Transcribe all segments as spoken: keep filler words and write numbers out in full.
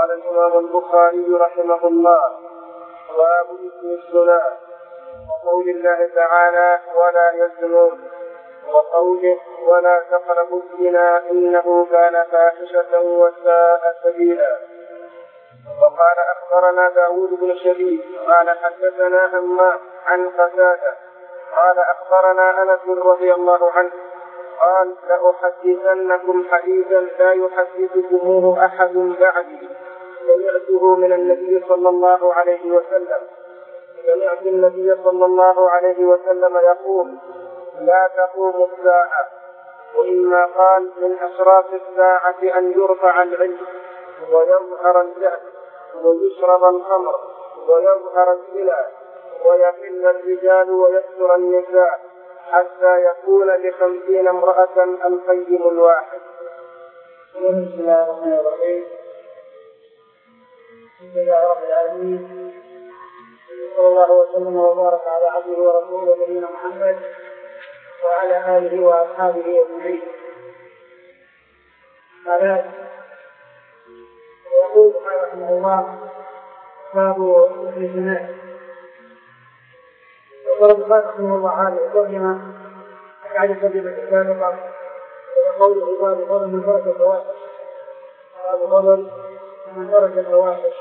قال الإمام البخاري رحمه الله: باب اسم الزنا، وقول الله تعالى: ولا يزنون، وقوله: ولا تقربوا الزنا إنه كان فاحشة وساء سبيلا. وقال: أخبرنا داود بن شبيب قال حدثنا همام عن قتادة قال أخبرنا أنس رضي الله عنه قال: لأحدثنكم حديثا لا يحدثكموه أحد بعدي سمعته من النبي صلى الله عليه وسلم. سمعت النبي صلى الله عليه وسلم يقول: لا تقوم الساعة، وإما قال: من أشراط الساعة أن يرفع العلم ويظهر الجهل ويشرب الخمر ويظهر الزنا ويقل الرجال ويكثر النساء حتى يكون لخمسين امرأة القيم الواحد. بسم الله الرحمن الرحيم. الحمد لله رب العالمين، صلى الله وسلم وبارك على عبده ورسوله نبينا محمد وعلى آله وأصحابه أجمعين. هذا يقول رحمه الله: باب اسم الزنا. وقال البخاري رحمه الله هذه الترجمة بعد الترجمة السابقة وقوله: باب فضل من ترك الفواحش. باب فضل من ترك الفواحش.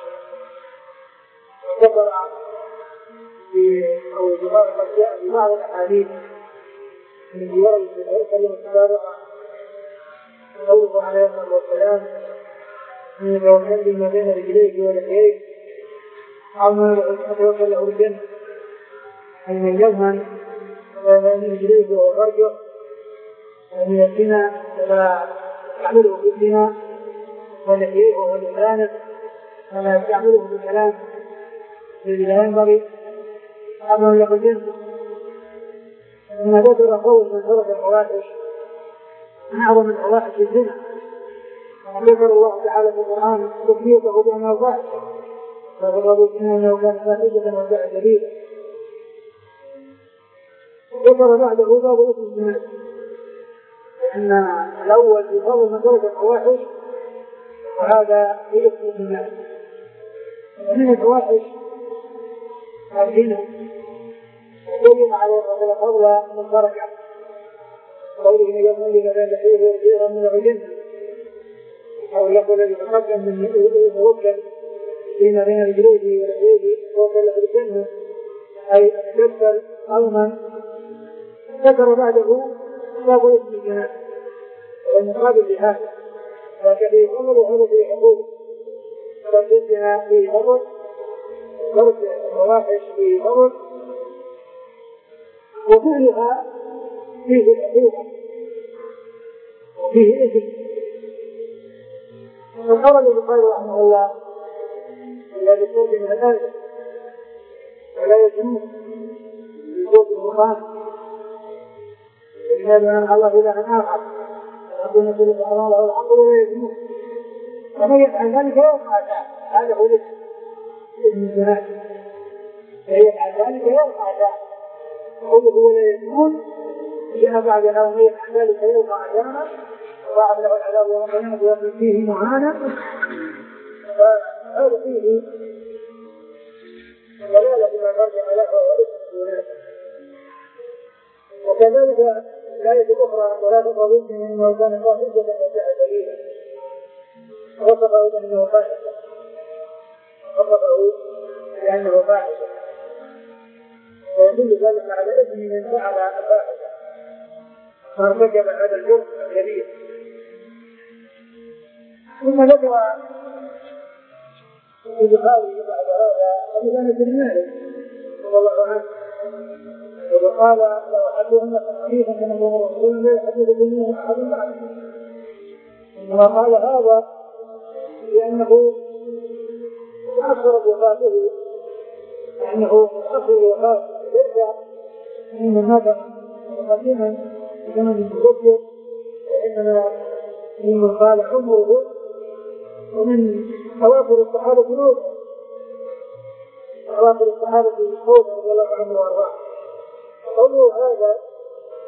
ذكر في أو البخاري قد جاء في بعض الأحاديث التي وردت في الكلمة السابقة قوله عليه الصلاة والسلام: من يتوكل ما بين رجليك ولحييك أو من يتوكل له الجنة، أي من يذهن بين رجليك وفرجه ومن الزنا فلا يعمله بالزنا، ولحييه ولسانه فلا يعمله بالكلام الذي لا ينبغي، أما له الجنة. ثم ذكر قول من ترك الفواحش من أعظم الفواحش الزنا، وذكر الله تعالى في القرآن تكفيته بأنه فاحش، فغضب الزنا أنه كان فاحشة وساء سبيلا. ذكر بعده باب اسم الزنا، لأن الأول في فضل من ترك الفواحش وهذا في اسم الزنا. ومن الفواحش الزنا، وقيم عليه فضل من تركه، قوله: يقول لي بين لحيه ورجيرا من الجنة، أو اللفظ الذي تقدم من يتوكل فيما بين رجليه ولحيه يتوكل له الجنة، أي يتوكل قوما. ذكر بعده باب اسم الزنا والمقابل لهذا، وكذلك فضل وهذا في حقوق ترك الزنا فيه فضل، ترك الفواحش فيه فضل، وفعلها فيه الحقوق وفيه إثم. وقال البخاري رحمه الله: الذي ترجم الآية ولا يزنون من صوت القرآن يشهد أن الله إله آخر ويقول كل سبحانه له الحمد ولا يزنون، ومن يفعل ذلك يوقع ذلك. هذا هو اسم الزنا، من يفعل ذلك يوقع ذلك. قوله ولا يزنون جاء بعد هذا: من يفعل ذلك يوقع ذلك وضاعف له العذاب يوم القيامة ويخلد فيه مهانا. فهذا فيه دلالة بما ترجع له واسم الزنا. وكذلك الآية الأخرى: ولا تقربوا الزنا إنه كان فاحشة وساء سبيلا، وصفه بأنه فاحشة، وصفه بأنه فاحشة، ويدل ذلك على اسم من فعل الفاحشة فارتكب هذا الجرم الكبير. ثم ذكر البخاري بعد هذا حديث أنس بن مالك رضي الله عنه، وقال: لو حدثنا حديثا كما هو رسول الله حديث منه أحد بعد. ثم قال هذا لأنه أخر وفاته، لأنه أخر وفاته ليس من مات قديما كما يذكر، وإنما من قال عمره، ومن أواخر الصحابة موت أواخر الصحابة موت رضي الله عنه وأرضاه. قوله هذا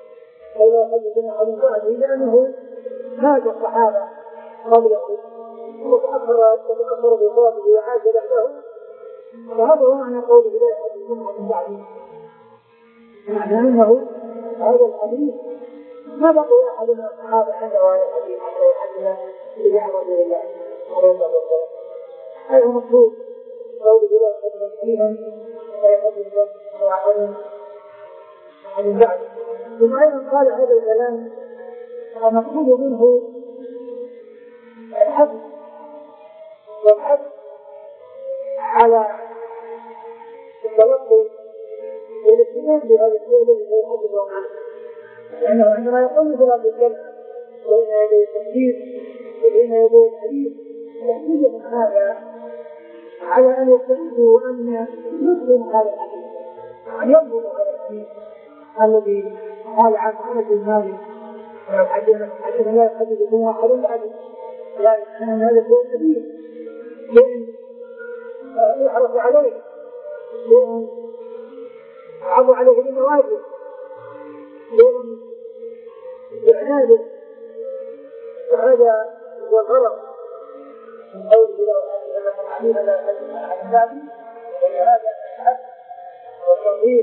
أو لا حدثنا عن بعده لأنه مات الصحابة قبله وتأخر وتأخر بإصابته وعاد بعده، فهذا هو معنى قوله لا يحدث من بعده. معنى أنه هذا الحديث ما بقي أحد من الصحابة عنده هذا الحديث حتى يحدث بجاه رسول الله عليه الصلاة والسلام. هذا مطلوب قوله لا يحدث فيها ولا يحدث أحد من بعده. ثم أيضا قال هذا الكلام المقصود منه الحث والحث على التلقي والاهتمام بهذا الشيء الذي سيحدث عنه، لأنه عندما يقوم بهذا الكلام بين يدي التفسير وبين يدي الحديث يحتاج من هذا على أن يستفيدوا وأن يسلم هذا الحديث، أن ينظروا هذا الحديث الذي قال عن أنس بن مالك حديث لا يحدث به أحد بعده، لأن هذا هو السبيل لأن يحرص عليه، لأن يعظ عليه بالنواجذ، لأن يعناده. وهذا هو الغرض من قوله له أن لا يحدث عن بعده، وهذا الحث والتوحيد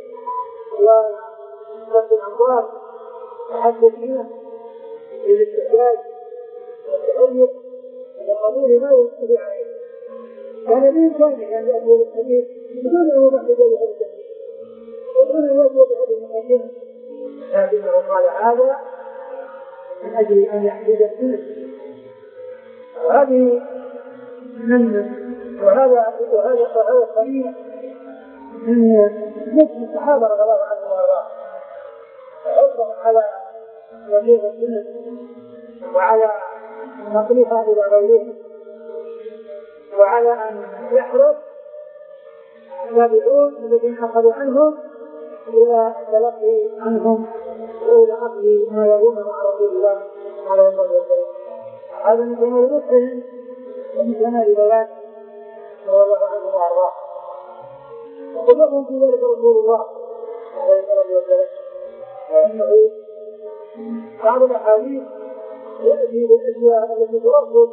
وصد الأنظار وحث فيها للاستعداد والتأيد وقبول ما يستطيع عليه. كان بإمكانه أن يأتي بالحديث بدون أن يضحي بهذا التحديث ودون أن يأتي بهذه المقدمة، لكنه قال هذا من أجل أن يحدث السنة. وهذه من وهذا وهذا وهذا قليل من نفس الصحابة رضي الله عنهم وارضاهم، حرصهم على تبليغ السنة وعلى تطبيقها إلى غيرهم، وعلى أن يحرص التابعون الذين أخذوا عنهم إلى التلقي عنهم وإلى أخذ ما يروون مع رسول الله عليه الصلاة والسلام. هذا من كمال نصحهم ومن كمال بيانه رضي الله عنه وأرضاه. وقد لهم في ذلك رسول الله عليه الصلاة والسلام، لأنه بعض الأحاديث يأتي بالأشياء التي ترفض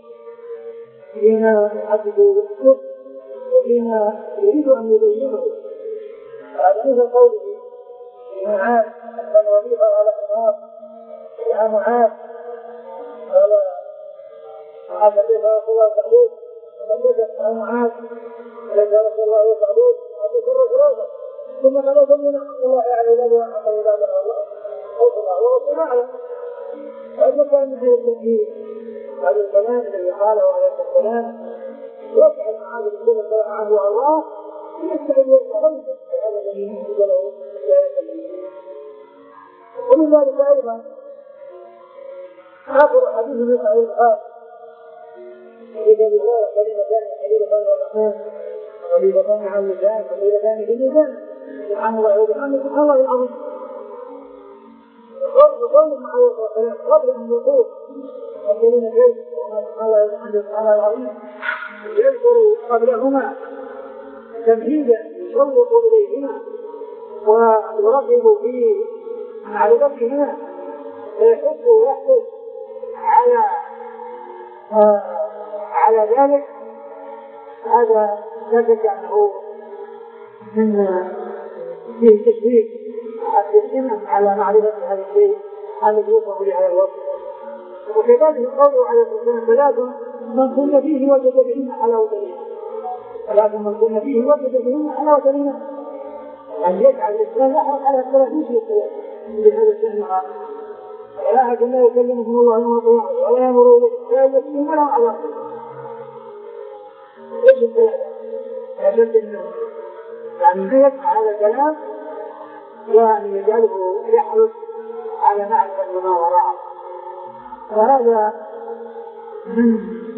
فيما يحدث الصدق وفيما يريد أن يبينه. هذا مثل قوله لمعاذ أن وظيفة على حمار يا معاذ قال هذا كيف رسول الله تعلوك فقدت يا معاذ لك رسول الله تعلوك هذا سر ثلاثة ثم قال ثم الله على عباده وحق عباده الله خوف الله ورسول أعلم. هذا كان مثل التنجيل. هذا الكلام الذي قاله عليه السلام يسأل معاذ رسول الله عنه الله يسأل ويتغلب هذا الذي ينزل له ومن ذلك أيضا آخر حديث من صحيح البخاري إذا بقال قليلتان قليلتان والرحمن قليلتان عن اللسان قليلتان في اللسان سبحان الله وبحمده سبحان الله العظيم. وقول مع الرسول قبل أن يقول الذين كيف سبحان الله وبحمده سبحان الله العظيم يذكر قبلهما تمهيدا يشوق إليهما ويرغب في معرفتهما فيحب ويحث على آه على ذلك. هذا لا شك أنه من فيه تشويق السنة على معرفة هذا الشيء الذي يوصف بهذا الوصف. وكذلك قوله عليه الصلاة والسلام ثلاث من كن فيه وجد بهن حلاوة الإيمان، ثلاث من كن فيه وجد بهن حلاوة الإيمان، أن يجعل الإسلام يحرص على الثلاثين شيء بهذا الشأن هذا. ولا أحد لا يكلمكم الله يوم القيامة ولا يمر لا يكلم ولا على ايش الثلاثة؟ أشد النوم يعني يسمع هذا الكلام يعني يجعله يحرص على معرفة ما وراءه. وهذا من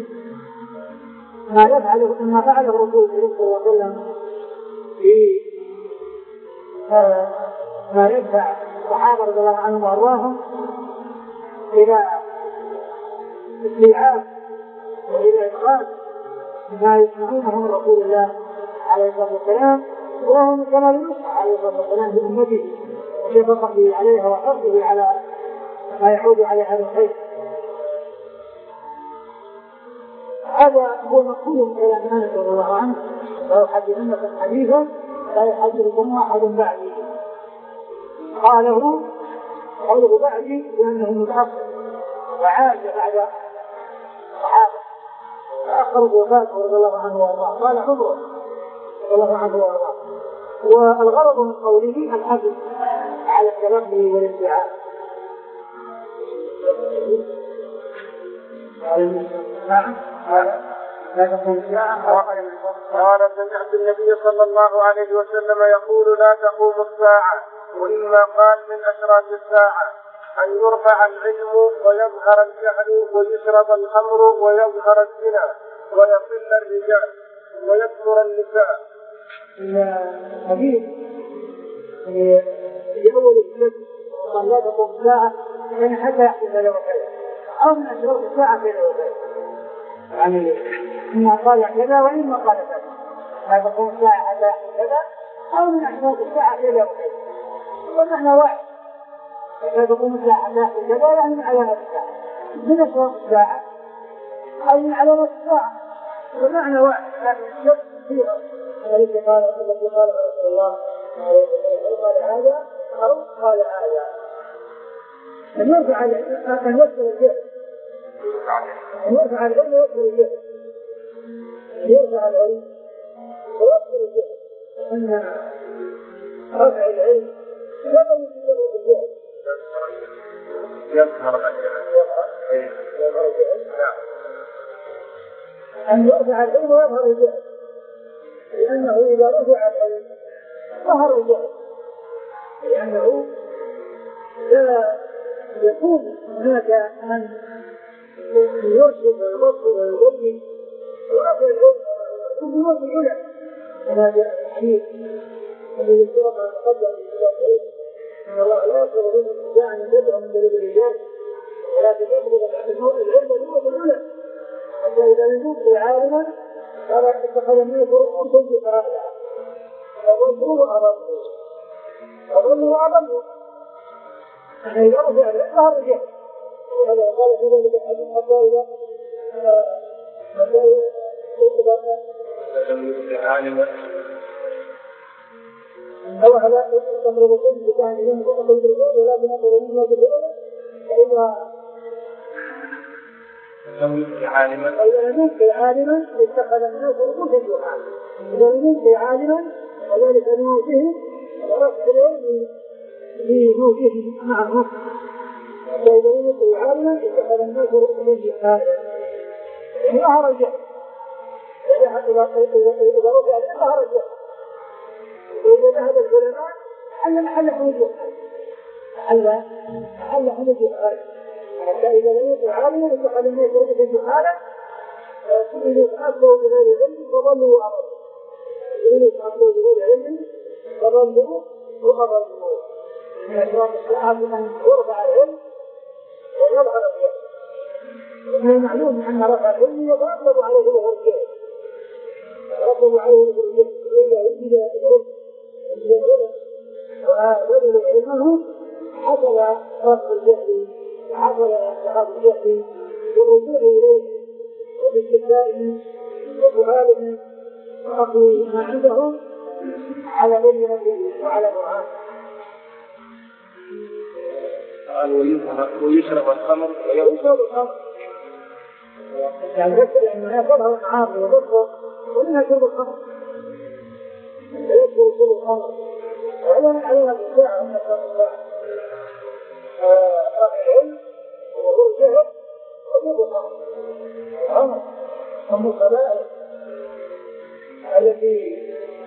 ما يفعله ما فعله الرسول صلى الله عليه وسلم في ما يدفع الصحابة رضي الله عنهم وأرواحهم إلى استيعاب وإلى إخراج ما يسمعونه من رسول الله عليه الصلاة والسلام، وهو من كمال النصح عليه الصلاة والسلام بأمته وشفقته عليها وحرصه على ما يعود على هذا الخير. هذا هو مفهوم إلى أنس رضي الله عنه: لا يحدثنكم حديثا لا يحدثكم أحد بعدي. قاله قوله بعدي لأنه متأخر وعاش بعد الصحابة فأخرج وفاته رضي الله عنه وأرضاه، قال عمره رضي الله عنه وأرضاه. والغرض من قوله الحث على التلقي والادعاء. نعم. قال: سمعت النبي صلى الله عليه وسلم يقول: لا تقوم الساعة، وإما قال من أشراط الساعة أن يرفع العلم ويظهر الجهل ويشرب الخمر ويظهر الزنا ويقل الرجال ويكثر النساء. الحديث في أول الكتاب قال: لا تقوم الساعة يعني حتى يحدث له كذا، أو من أشراط الساعة كذا وكذا، يعني إما قال كذا وإما قال كذا. لا تقوم الساعة حتى يحدث كذا، أو من أشراط الساعة كذا وكذا، والمعنى واحد. لا تقوم الساعة حتى يحدث كذا يعني من علامات الساعة، من أشراط الساعة أو من علامات الساعة، والمعنى واحد. لكن الشرط كثيرة الذي قال الذي قال رسول الله قال هذا أو قال هذا. أن يرفع أن يكثر الجهل، أن يرفع العلم ويكثر الجهل، أن يرفع العلم ويكثر الجهل، أن رفع العلم لا يكثر الجهل، يظهر الجهل، أن يرفع العلم ويظهر الجهل، لأنه إذا رفع العلم ظهر الجهل، لأنه لا يكون هناك من يرشد ويبصر ويبين ورفع العلم يكون العلم. هذا الحديث الذي سبق أن تقدم في كتاب العلم: إن الله لا يطلب منه الإنسان أن يدعو من بلد الرجال ولكن يطلب العلم دون العلم، حتى إذا لم يكن عالما قال: اتخذ الناس رؤوسا جهالا فضلوا وأضلوا فضلوا وأضلوا. إذا رفع العلم ظهر الجهل. وهذا قال في ذلك الحديث: حتى إذا لم يكن عالما أو هذا تمر بكل بكان لهم فقط بالرجوع ولكن أقول لهم بالرجوع. فإذا لم يكن عالما فإذا لم يكن عالما اتخذ الناس رؤوسا جهالا. إذا لم يكن عالما وذلك لموتهم ورفع العلم لموتهم مع النص. فإذا لم يكن عالما اتخذ الناس رؤوسا جهالا ظهر الجهل. إذا رفع العلم ظهر الجهل. وإذا ذهب العلماء حل محل حجة حل محل حجة حتى إذا لم يكن عالما اتخذ الناس رؤوسا جهالا كل يتعبدوا بغير علم فضلوا وأضلوا. كل يتعبدوا بغير علم فضلوا وأضلوا. من أشراط الساعة أن يرفع العلم ويظهر الجهل. من المعلوم أن رفع العلم يترتب عليه ظهور الجهل، يترتب عليه ظهور الجهل. إذا وجد العلم وبذلوا علمه حصل رفع الجهل وحصل ذهاب الجهل والرجوع إليه وباستثنائه وسؤاله وأخذ ما عنده على بينة وعلى برهان. قال: ويشرب الخمر ويشرب الخمر، يعني ذكر أنها تظهر معاصي وتظهر ومنها شرب الخمر ويشرب شرب الخمر وعلم عليها بالساعة من الساعة رفع العلم وظهور الجهل وشرب الخمر. الخمر هم الخبائث التي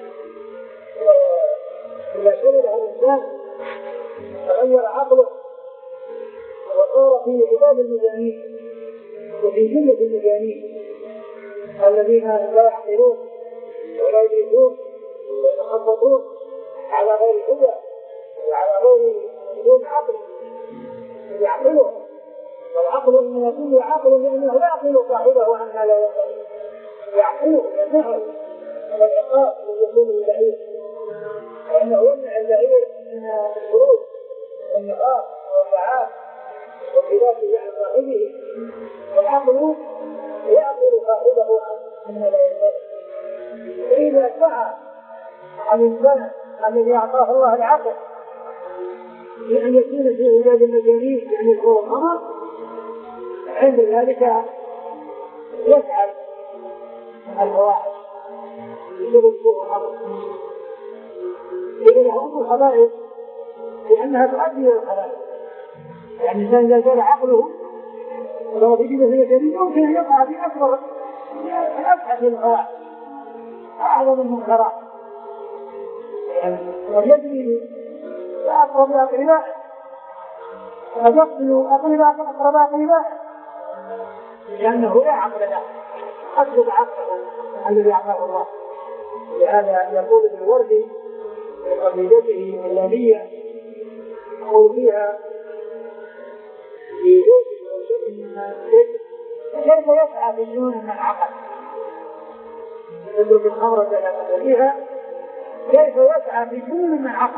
إذا شربها الإنسان تغير عقله وصار في عباد المجانين وفي جملة المجانين الذين لا يعقلون ولا يدركون ويتخبطون على غير الهدى وعلى غير بدون عقل يعقلون. والعقل إنما يكون عقل لأنه لا يعقل صاحبه عما لا يقل، يعقله يمنعه من العقاب الذي يكون للبعير، لأنه يمنع البعير من الخروج والنقاط والطعام وخلافه عن صاحبه. والعقل يعقل صاحبه أن لا ينبغي. فإذا سعى الإنسان الذي أعطاه الله العقل بأن يكون في عباد المجانين بأن يكون الأمر، عند ذلك يفعل الفواحش بسبب سوء الأمر. إذا يهم الخبائث لأنها تؤدي إلى الخبائث. يعني الإنسان إذا زال عقله ولو في جبهة المجانين يمكن أن يقع في أكبر أبحث الفواحش أعظم المنكرات، ويجري لأقرب أقربائه ويقتل أقرباء أقرباء أقربائه لأنه لا عقل له، أسلب عقله الذي أعطاه الله. لهذا يقول ابن الوردي في قصيدته اللامية يقول فيها في كيف يسعى بدون من العقل يدرك الخمرة لا تفريها، كيف يسعى بدون من العقل.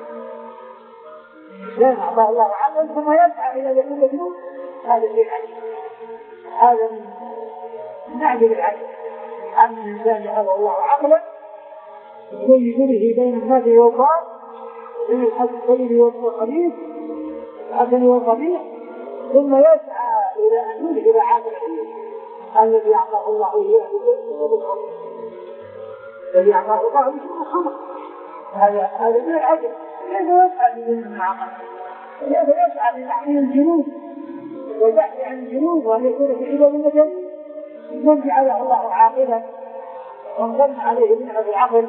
الإنسان أعطاه الله عقل ثم يسعى إلى يكون مجنون، هذا شيء عجيب. هذا من أعجب العجب أن الإنسان يعطاه الله عقلا يميز به بين النافع والضار، بين الطيب والخبيث، الحسن والقبيح، ثم يسعى إلى أن يدخل عقله الذي أعطاه الله إياه بشرب الخمر، الذي أعطاه الله بشرب الخمر. هذا هذا من العجب. كيف يسعى بدون من عقل؟ كيف يسعى لتحميل الجنود وبحث عن الجنود وأن يكون في عباد المجانين؟ من جعله الله عاقلا وانضم عليه نعمة العقل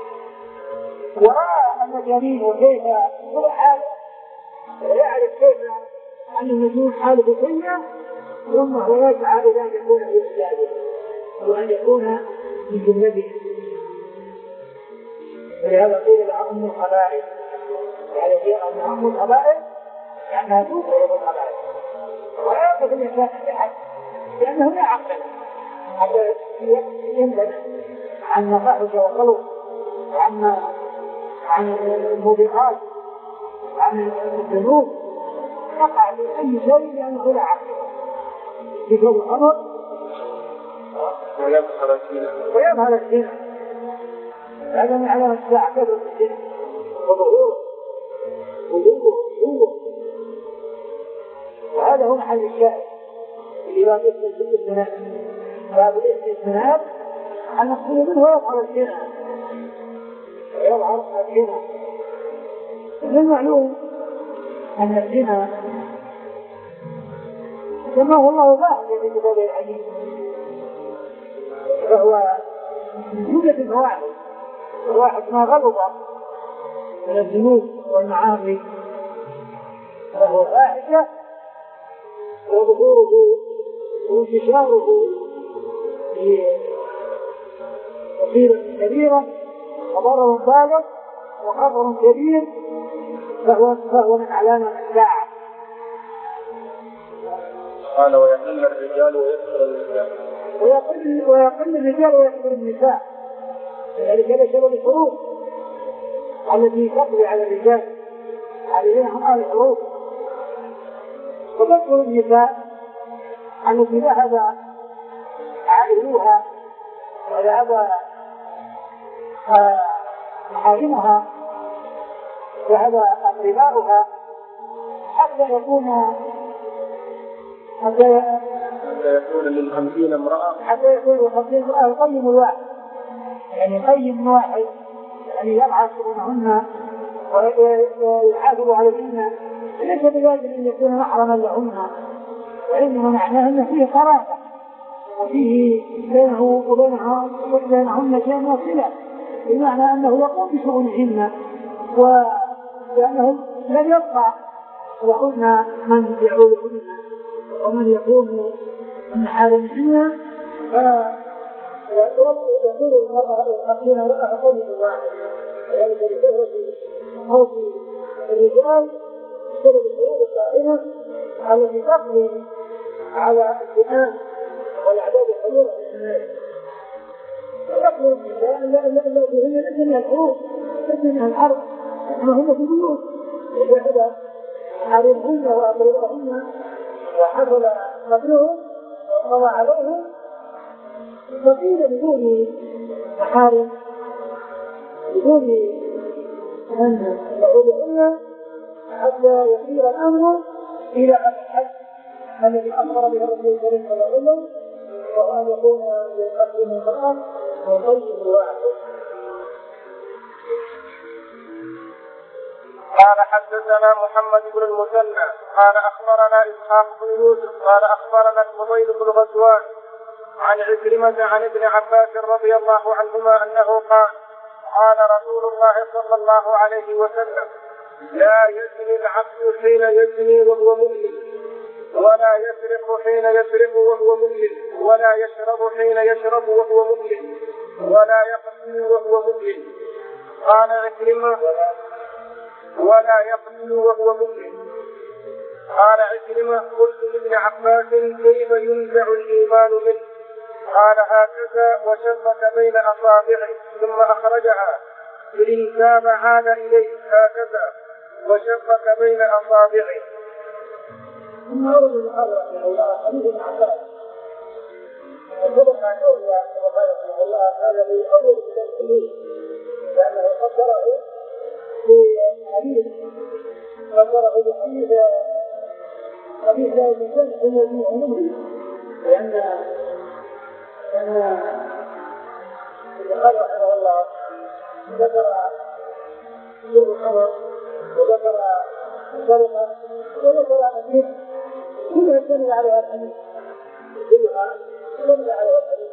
ورأى المجانين وكيف هو حاله ويعرف كيف أن النجوم حاله سيئة، ثم هو يسعى إلى أن يكون في عباده وأن يكون من جنته. ولهذا قيل لأم الخبائث، يعني قيل أم الخبائث لأنها توقع بالخبائث ولا يقف الإنسان بحد لأنه لا عقل حتى ينبذ عن مفاحش وخلق وعن عن الموبقات وعن الذنوب، يقع في أي شيء لأنه لا عقل بسبب الأمر ويظهر الزنا ويظهر الزنا. هذا من علامة الساعة كثرة الزنا وظهوره وجوده وجوده. وهذا هو محل الشاهد في باب الاستثناء. باب الاستثناء أن نقول منه يظهر الزنا ويظهر الزنا. من المعلوم أن الزنا سماه الله ظاهر في كتابه العزيز، فهو جملة الفواحش، الواحد ما غلط من الذنوب والمعاصي فهو فاحشة، وظهوره وانتشاره في مصيبة كبيرة وضرر بالغ وخطر كبير، فهو فهو من علامة الساعة. قال ويقل الرجال ويكثر النساء، ويقل ويقل الرجال ويكثر النساء، ذلك هذا سبب الحروب التي تقضي على الرجال الذين هم أهل الحروب، وتكثر النساء التي ذهب عائلوها وذهب محارمها وذهب أقرباؤها حتى يكون حتى يكون للخمسين امرأة حتى يكون للخمسين امرأة يقيم الواحد، يعني يقيم واحد يعني يبعث منهن ويحافظ عليهن، ليس بلازم أن يكون محرما لهن، وإنما معناه أن فيه قرابة وفيه بينه وبينها وبينهن شيء من الصلة، بمعنى أنه يقوم بشؤونهن وأنه لن يبقى وهن من يعولهن ومن يقوم بمحارمهن، فيقول المرأة الخمسين امرأة قوم بالواحد، وذلك بكثرة موت الرجال بسبب الحروب الدائمة التي تقضي على الدماء والأعداد الكبيرة في الناس. ويقول النساء الذين ليس من الحروب ليس من الحرب إنما هم في البيوت، وذهب حارمهن وأقربهن وحصل قتلهم وقضى عليهم، وقيل بدون محارم بدون أن يعودهن حتى يصير الأمر إلى الحد الذي أمر به الرسول الكريم صلى الله عليه وسلم، وهو أن يكون يقدم المرأة ويطيب واحد. قال حدثنا محمد بن المثنى قال أخبرنا إسحاق بن يوسف قال أخبرنا الفضيل بن غزوان عن عكرمة عن ابن عباس رضي الله عنهما أنه قال قال رسول الله صلى الله عليه وسلم لا يزني العبد حين يزني وهو مؤمن، ولا يسرق حين يسرق وهو مؤمن، ولا يشرب حين يشرب وهو مؤمن، ولا يقتل وهو مؤمن. قال عكرمة ولا يقتل وهو مؤمن. قال عكرمة قلت لابن عباس كيف ينزع الإيمان منه؟ قال هكذا وشبك بين أصابعه ثم أخرجها، فإن تاب عاد إليه هكذا وشبك بين أصابعه. ثم أورد الأخر من الله حديث ابن عباس وسبق عن أولى رحمه الله هذا من أول التسليم، لأنه قدره في حديث قدره بحديث حديث لا يمكن أن يجمع منه، لأن لأن قال رحمه الله ذكر سوء الخبر وذكر السرقة وذكر الحديث كلها تدل على الحديث كلها تدل على الحديث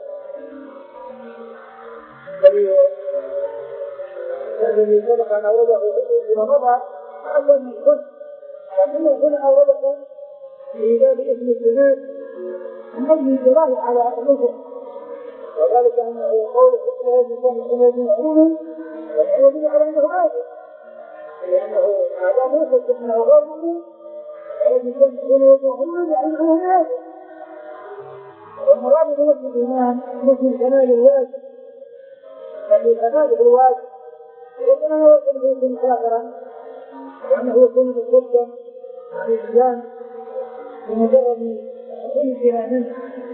الذي سبق أن أورده فيما مضى أول من كل، لكنه هنا أورده في باب اسم السجود من أجل الدلالة على النزع، وذلك أنه قول حكم الإنسان الذي يعلمه ويعلمه على أنه واجب، لأنه هذا موسى أنه غير مؤمن الذي يكون يعلمه لأنه واجب. والمراد بوجه الإيمان مثل كمال الواجب، الذي كماله الواجب وإنما يكون به كافرا، وأنه يكون مصدقا عن الإسلام بمجرد انتهاء منه،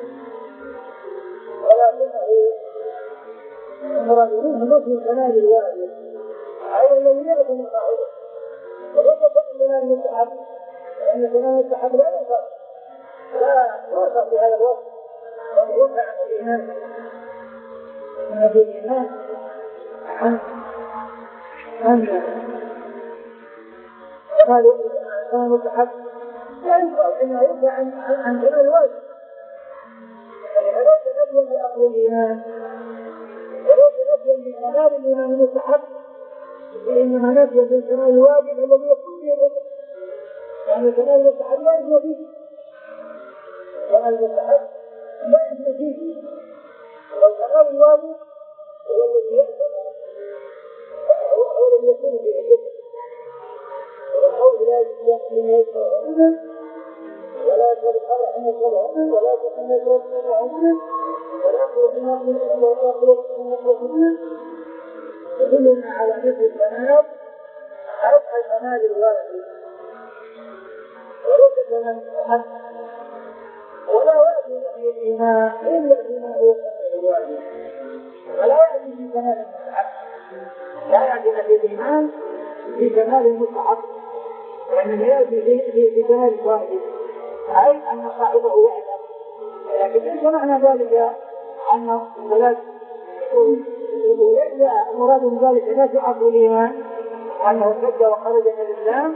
ولكنه المراد منه مثل كمال الواجب أي الذي يلزم القاعدة. وذلك أننا المستحب، لأن كمال المستحب لا ينفع لا يوصف في هذا الوقت وينفع عن الإيمان، إن في الإيمان أن أن كمال المستحب لا ينفع إنه ينفع عن كمال الواجب. فليس نبيا بأصل الإيمان وليس نبيا بكمال الإيمان المستحب، وإنما نبيا بالكمال الواجب الذي يكون به الإيمان، لأن كمال المستحب لا يجوز فيه، كمال المستحب لا يجوز فيه، والكمال الواجب هو الذي يحصل هو الذي يكون به الإيمان. والقول لا يجوز ولا يشرب الحرة أن يشربها ولا يشرب أن يشربها عنه ولا يخرج من أمره إلا ولا يخرج من أمره، يدلنا على مثل الكمال رفع كمال الواجب وليس كمال المستحب، ولا يأتي في الإيمان إلا بما هو كمال الواجب، ولا يأتي في كمال المستحب، لا يأتي في الإيمان في كمال المستحب، وإنما يأتي في كمال الواجب، أي أن صاحبه يعلم. لكن ليس معنى ذلك أن الثلاث المراد من ذلك ليس أصل الإيمان أنه ارتد وخرج من الإسلام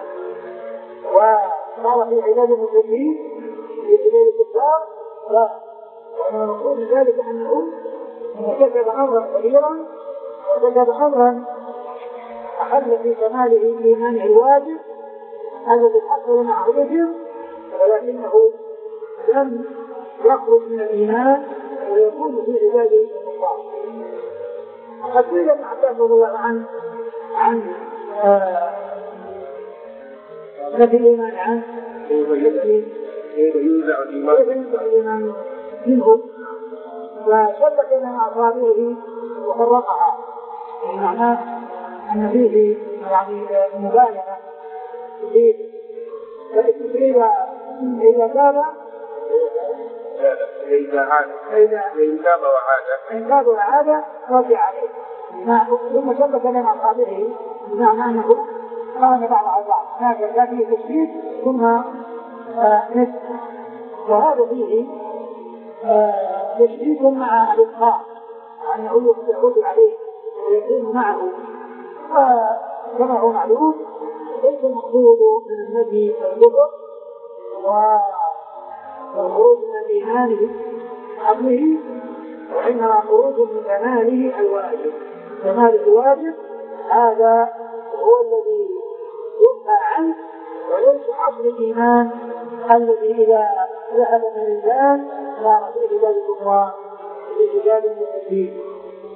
وصار في عباد المسلمين في سبيل الكفار، لا، وأنا نقول من ذلك أنه ارتكب أمرا كبيرا وارتكب أمرا أخذ في كماله الإيمان الواجب الذي حصل مع الرجل، ولكنه لم يخرج من الإيمان ويكون في عباده الكفار. وقد قيل ابن عباس رضي الله عنه عن نفي الإيمان عنه كيف ينزع الإيمان منه، فشبك من أصابعه وفرقها، بمعنى أن فيه يعني مبالغة في فإذا إذا كان إذا عاد إذا تاب وعاد إن تاب وعاد رجع عليه ثم ثبت من أصحابه بمعنى أنه كان بعض على بعض هذا فيه تشريك ثم نسك وهذا فيه تشريك مع الإبقاء يعني يعود عليه ويكون معه كما هو معلوم ليس المقصود من النبي الكفر والخروج من إيمانه عقله وإنما خروج من كماله الواجب كمال الواجب هذا هو الذي ينهى عنه وليس أصل الإيمان الذي إذا ذهب من الإنسان صار في عباد الكفار في عباد المسلمين.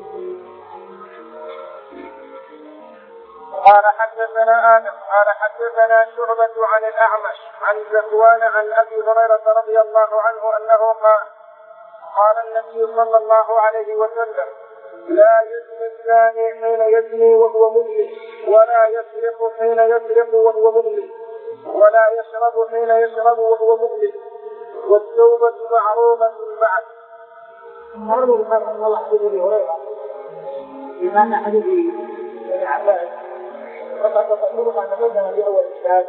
قال حدثنا آدم قال حدثنا شعبة عن الأعمش عن ذكوان عن أبي هريرة رضي الله عنه أنه قال قال النبي صلى الله عليه وسلم لا يزني الزاني حين يزني وهو مؤمن ولا يسرق حين يسرق وهو مؤمن ولا يشرب حين يشرب وهو مؤمن والتوبة معروفة بعد. مرض الخبر أن الله حديث أبي هريرة بما أن حديث ابن عباس وقد تقدم أن تقدم في أول الكتاب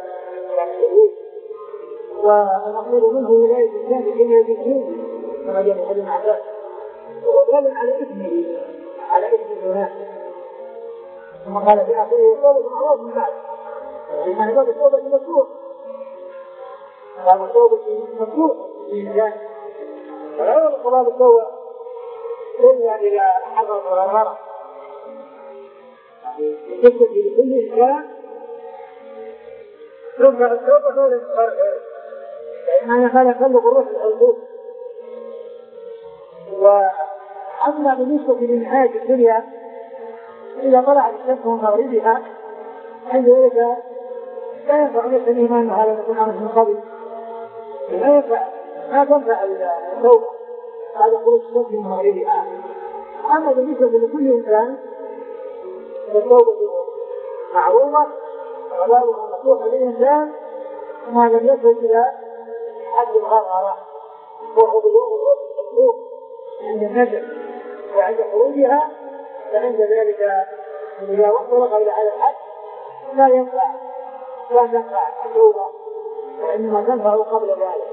والمقصود منه ولاية الإسلام حين يزني كما جاء في ابن عباس وقال على اسمه على اسم الناس ثم قال في آخره والتوبة معروف من بعد لأن هذا التوبة مكروه هذا التوبة مكروه للإنسان ولا يقبل التوبة إلا إذا حصل غرغرة تكتفي لكل إنسان ثم التوبة هو الغرغرة لأنها كان يخلق الروح الحدود. وأما بالنسبة لمنهاج الدنيا إذا طلعت الشمس من مغربها عند ذلك لا ينفع ليس الإيمان هذا يكون عنه من قبل لا ينفع ما تنفع التوبة هذا خروج الشمس من مغربها. أما بالنسبة لكل إنسان فالتوبة معروفة وبابها مفتوح للإنسان ما لم يصل إلى حد الغرغرة وهو بلوغ الروح المفتوح عند النجم وعند خروجها فعند ذلك إذا وصلت إلى هذا الحد لا ينفع لا تنفع التوبة وإنما تنفع قبل ذلك.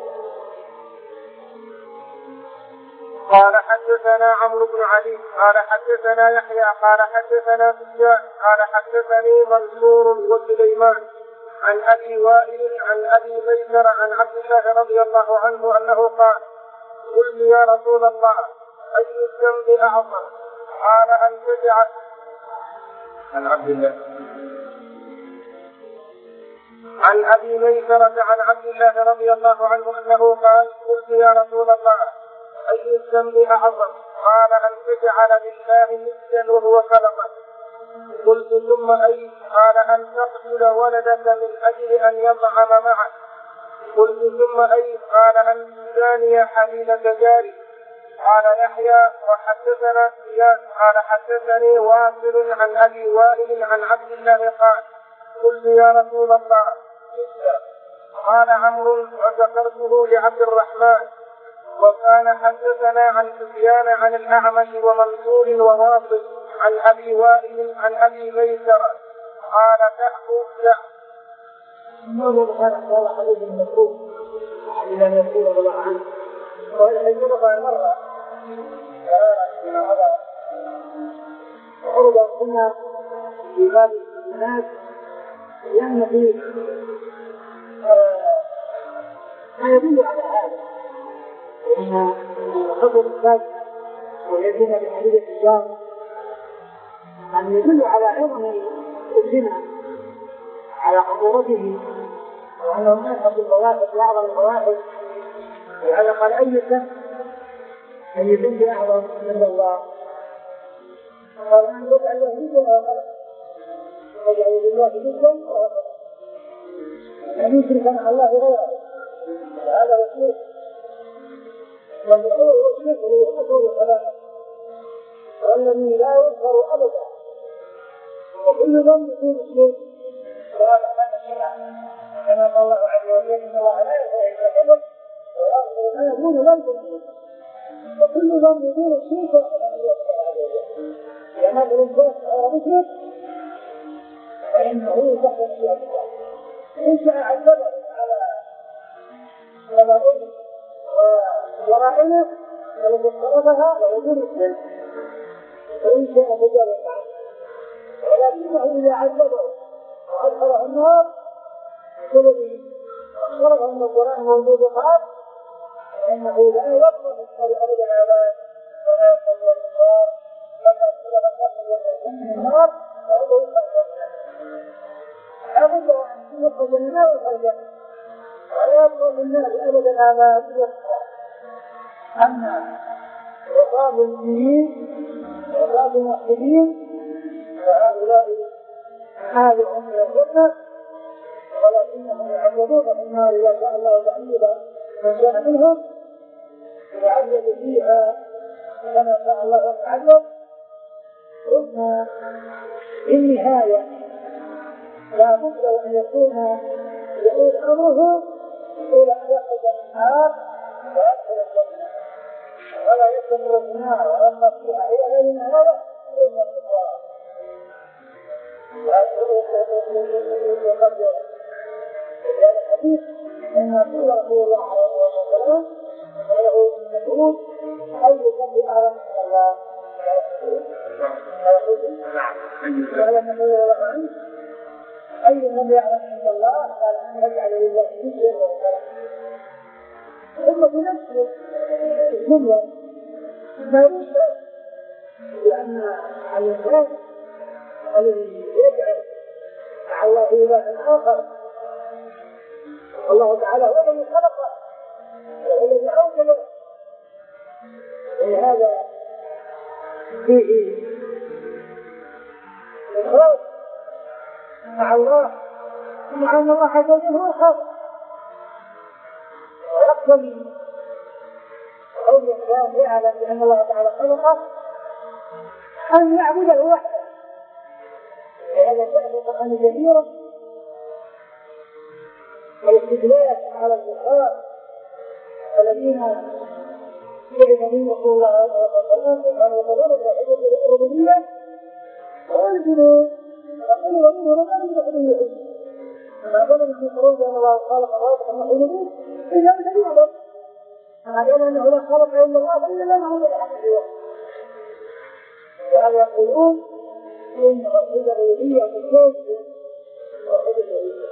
قال حدثنا عمرو بن علي قال حدثنا يحيى قال حدثنا سفيان قال حدثني منصور وسليمان عن أبي وائل عن أبي ميسر عن عبد الله رضي الله عنه أنه قال قل يا رسول الله أي الذنب أعظم قال أن تجعل عن عبد الله عن أبي ميسرة عن عبد الله رضي الله عنه أنه قال قلت يا رسول الله أي الذنب أعظم قال أن تجعل لله ندا وهو خلقه قلت ثم أي قال أن تقتل ولدك من أجل أن يطعم معك قلت ثم أي قال أن تزاني حليلة جاري قال يحيى وحدثنا زياد قال حدثني واصل عن أبي وائل عن عبد الله قال قلت يا رسول الله قال عمرو وذكرته لعبد الرحمن وكان حدثنا عن سفيان عن الأعمش ومنصور وواصل عن أبي وائل عن أبي ميسر قال تأخذ لا النوم بخارج الله حديث المسروق إلى أن يقول الله عنه والحديث قال مرة وعرض كنا في باب الناس لأن فيه ما يدل على هذا إن خطر الناس والذين بحديث الشام أن يدل على عظم الزنا على خطورته وأنه من أصل الفواحش وأعظم الفواحش ولهذا قال أي ذنب أي ذنب أعظم من الله قال أن تجعل له ندا ويجعل لله ندا أن يشرك مع الله غيره هذا هو الشرك والأول هو الشرك هو أصل الخلائق والذي لا يظهر أبدا وكل ذنب يكون الشرك وهذا كان شرعا كما قال الله عز وجل إن الله لا يغفر إلا كذب أنا دون ذنب وكل ذنب دون الشرك لأن هذا الإنسان غير مشرك فإنه تحت الشرك إن شاء عذبه على شرائعه وجرائمه ولم يقتربها ويدون الشرك وإن شاء تجاوز عنه ولكنه إذا عذبه وأدخله النار بسبب أخبره من الجرائم والموبقات فإنه لا يقبل الطريق بالعباد ولا يقبل الإقرار لما أدخل النار من النار فهو يخرج لابد أن يخرج من النار ويخرج ولا يقبل الناس أبدا على أن عقاب المؤمنين عقاب الموحدين فهؤلاء حالهم من الجنة ولكنهم يعذبون في النار إذا شاء الله تعذب من شاء منهم يعذب فيها كما شاء الله أن يعذب ثم في النهاية لا بد أن يكون يعود أمره إلى أن يخرج من النار ويدخل الجنة ولا يستمر في النار ولما فيها إلى أين هذا إلا الكفار وقد يعني الحديث أن رسول الله عليه وسلم وله المسؤول أي ذنب أعظم من الله قال النبي صلى الله عليه وسلم أي ذنب أعظم من الله قال أن يجعل لله شيئا وكذا ثم في نفس الجملة ما يشبه لأن الإنسان الذي يجعل مع الله إلها آخر الله تعالى هو الذي خلقه وهو الذي أوجده ولهذا فيه الخوف مع الله مع أن الله عز وجل هو الخالق ويقتضي قول الإنسان يعلم بأن الله تعالى خلقه أن يعبده وحده وهذا جاء في القرآن كثيرا والاستدلال على الكفار الذين يعلم من رسول الله عليه وسلم أن يقولون بوحدة الربوبية وينزلوا يقولوا منهم أن يوحدوا فما دام أن يقولون بأن الله خالق الرازق المحيط إذا لم يعبد ما دام أنه لا خالق إلا الله فإن لا نعبد أحد سواه وهذا يقولون إن توحيد الربوبية في الكون توحيد الربوبية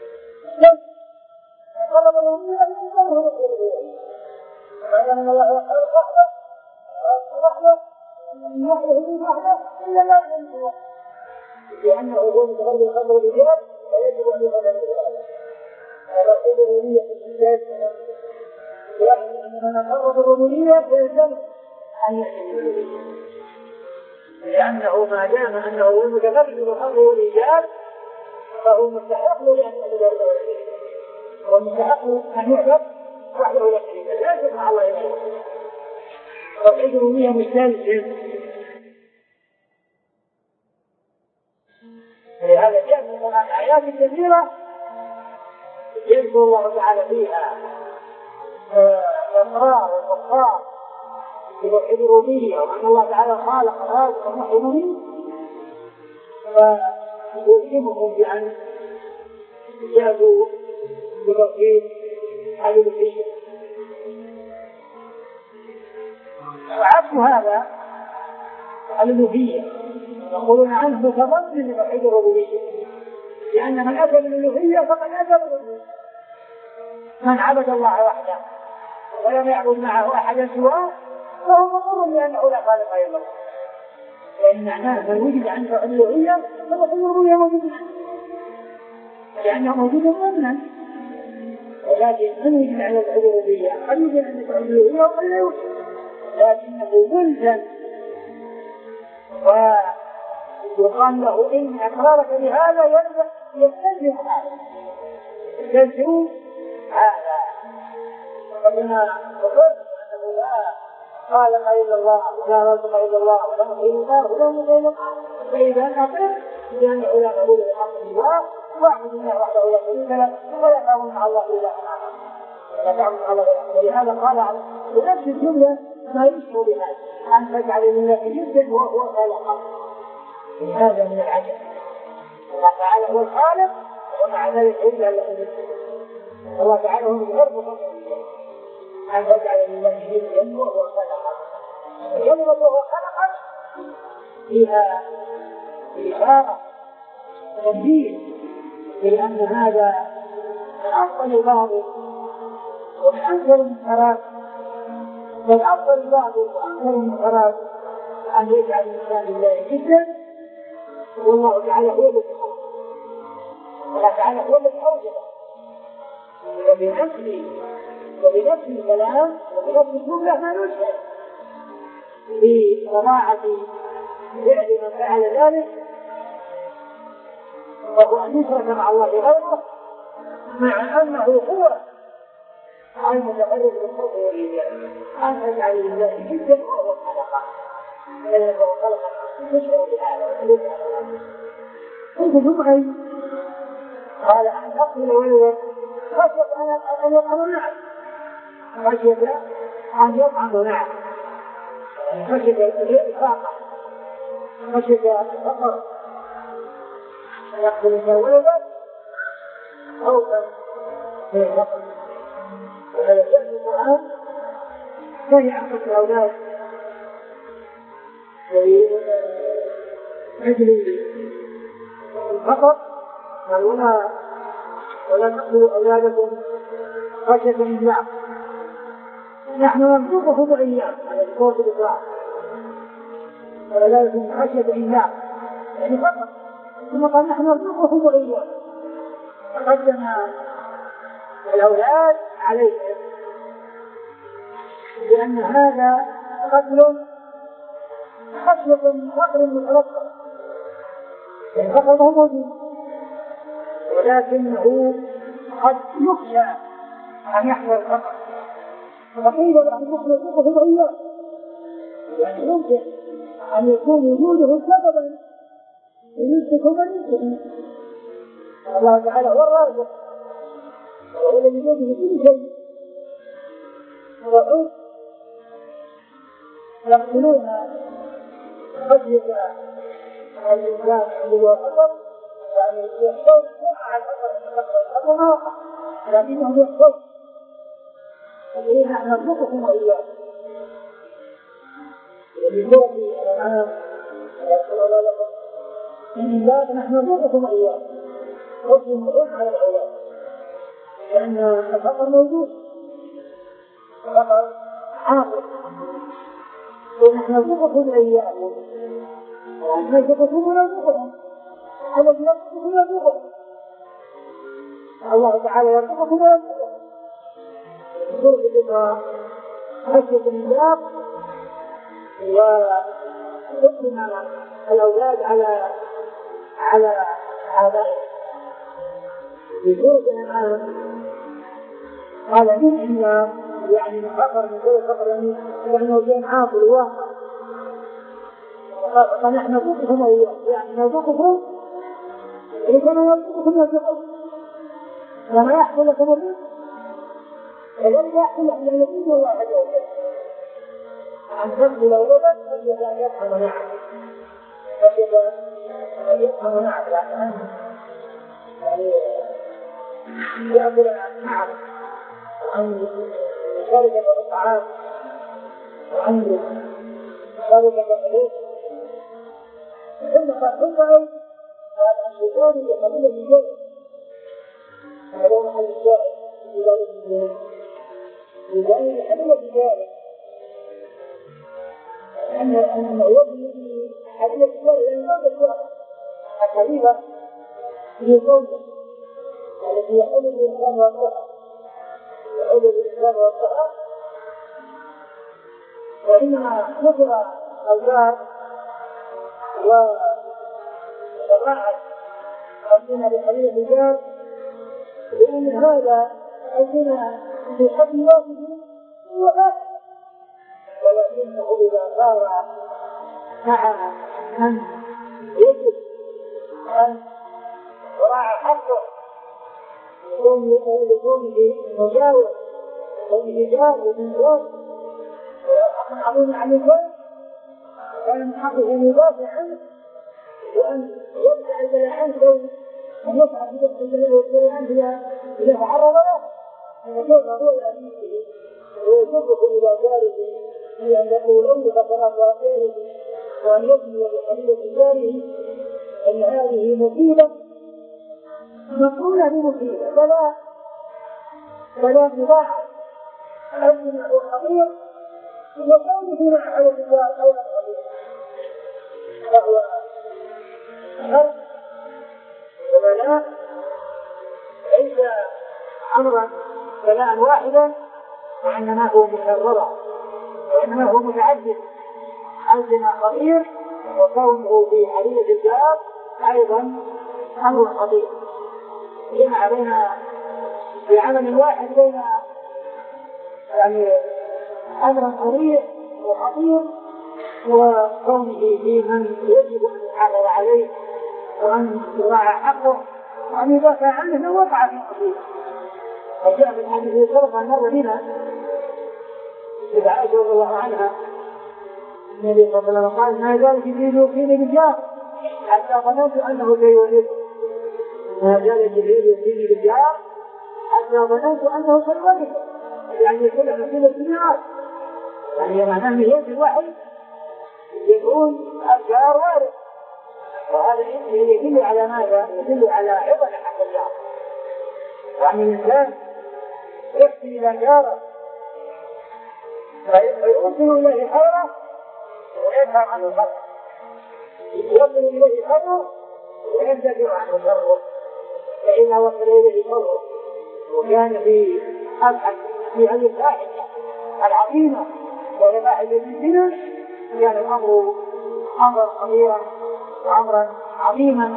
طلب الربوبية من كونه الربوبية ما دام أن الله خالق وحده رازق وحده يحيي وحده إلا لا يمكن لأنه هو متغير الخبر بالرجال فيجب أن يفعل بالرجال توحيد الربوبية في الكتاب يعني أن من قرب الربوبية فيلزم أن يحيي الربوبية لأنه ما دام أنه هو متفرد بخلقه الإيجاب فهو مستحق له أن يعبد وحده ومستحق أن يعبد وحده لا شريك له لا يشرك مع الله شيئا توحيد الربوبية مستلزم لهذا جاء من القرآن آيات كثيرة يذكر الله تعالى فيها إقرار والإقرار بتوحيد الربوبية وأن الله تعالى خالق الرازق المحيي فيلزمهم بأن يأتوا بتوحيد الألوهية وعكس هذا الألوهية يقولون عنه متضمن لتوحيد الربوبية لأن من أتى بالألوهية فقد أتى بالربوبية من عبد الله وحده ولم يعبد معه أحدا سواه فهو مقر بأنه لا خالق إلا الله لأن معناه من وجد عنده الألوهية فتوحيد الربوبية موجود عنه لأنه موجود ضمنا ولكن من وجد عنده الألوهية قد يوجد عنده الألوهية وقد لا يوجد لكنه ملزم ويقال له إن أقرارك بهذا يستلزم هذا يستلزم هذا ربنا وقال أنه لا خالق إلا الله ولا رازق إلا الله ولا مخيل الله ولا مخيل الله فإذا أقر بأنه لا قبول لحق الله واعبد الله وحده لا شريك له ولا يقام مع الله إلا آخر ولهذا قال بنفس الجملة ما يشبه بهذا أن تجعل لله جدا وهو خالق. هذا من العجب. الله تعالى هو الخالق ومع ذلك إلا له. الله تعالى هو الغرب أن تجعل لله جدا وهو خالق. كلمة وهو خلق فيها إشارة تنبيه لأن هذا من أفضل الباطل ومن أكثر المنكرات، بل أفضل الباطل وأكثر المنكرات أن يجعل الإنسان لله جدا والله تعالى هو الذي خلق. الله تعالى هو الذي أوجده وبنفس وبنفس الكلام وبنفس الجملة ما نشهد بصراحة فعل من فعل ذلك وهو أن يشرك مع الله غيره مع أنه هو المتقرب بالقرب والإيمان أن تجعل لله جدا وهو خلقه لأنه خلقه تشعر بهذا كيف جمعي قال أن أقبل ولدا خشية أن يطعم نعم خشية أن يطعم نعم خشية الإفاقة خشية الفقر يقبل من ولدا خوفا من الفقر. وهذا شأن القرآن كان يعقد الأولاد لأجل الفقر قال ولا ولا تقتلوا أولادكم خشية الإملاق نحن نرزقهم إياكم على الصوت الإطلاق أولادكم خشية الإملاق يعني فقط ثم قال نحن نرزقهم إياكم فقدم الأولاد عليهم لأن هذا قتل خشية من فقر مترقب الفقر هو موجود ولكنه قد يخشى أن يحصل الفقر فقيل له نخلقهم إياه يعني يمكن أن يكون وجوده سببا لنفسكم ونفسكم. الله تعالى هو الرازق وهو الذي بيده كل شيء وعود يقتلون خشية الإنسان عنده الفقر يعني يحصل مع الفقر الفقر ما وقع لكنهم يحصل فإن نرزقكم وإياكم لبيوت الأنعام يقول لكم إن الله نحن نرزقكم وإياكم رب المعون على الأولاد لأن الفقر موجود الفقر حاصل ونحن نرزقكم وإياكم نرزقكم ونرزقكم الذي يرزقكم يرزقكم الله تعالى يرزقكم ويرزقكم سورة الإسراء خشية الإملاق وحكم الأولاد على على آبائهم. في سورة الأنعام قال من إملاق يعني من فقر من غير فقر يعني وجين عاطل واقع فنحن نرزقكم وإياكم يعني نرزقكم إذا كان يرزقكم يرزقكم وما يحصل لكم الرزق الذي يحصل أن يكون الله عز وجل أن تقبل ولدا خشية أن يفهم نعم خشية أن يفهم نعم لأن يعني يأكل نعم وأن شركة الطعام وأن شركة الحديث ثم قال ثم أي الشيطان يقبل الجيل هذا محل الشاعر لذلك حديث ذلك أن أن يبني حديث ذلك أن هذا الشعر الحبيبة هي زوجة التي يحول الإنسان والطهر يحول الإنسان والطهر وإنما نظر أولاد وشرعت ربنا بحديث الرجال لأن هذا أجل في حد واحد هو آخر ولكنه إذا صار مع من يجب أن يراعى حقه لكونه مجاور والإيجاب والإنجاب حق عظيم عن الكون، كان من حقه أن يدافع عنه وأن يدفع البلاء عنه أن يفعل بنفسه الذي يذكر عنه إذا تعرض له أن يكون رؤيا به ويجره إلى جاره بأن يقول فصلت وخيره وأن يبني بقضية جاره أن هذه مصيبة مقولة بمصيبة فلا فلا مضاعف أنه خطير وكونه فيما على الرجال أو الخطير فهو شر وبلاء ليس أمرا بلاء واحدا وإنما هو مكررا وإنما هو متعدد حزن خطير وكونه في حديث الجار أيضا أمر خطير جمع بين في عمل واحد بين يعني أمر صريح وخطير وكونه في من يجب أن يحافظ عليه وأن يراعى حقه وأن يدافع عنه لو وقع في خطير. وجاء في الحديث صرفا مر بنا إذا عائشة رضي الله عنها النبي صلى الله عليه وسلم قال ما زال جبريل يوصيني بالجار حتى ظننت أنه سيولد ما زال جبريل يوصيني بالجار حتى ظننت أنه سيولد يعني يكون مسؤول في النار يعني معناه من يد الوحي يكون الجار وارث وهذا يدل على ماذا؟ يدل على عظم حق الجار يعني الإنسان يحسن إلى جاره فيوصل إليه خيره ويدفع عنه شره يوصل إليه خيره ويدفع عنه شره فإذا وصل إليه شره وكان في أبحث في هذه الفاحشة العظيمة وهي فاحشة الزنا كان الأمر أمرا خطيرا وأمرا عظيما.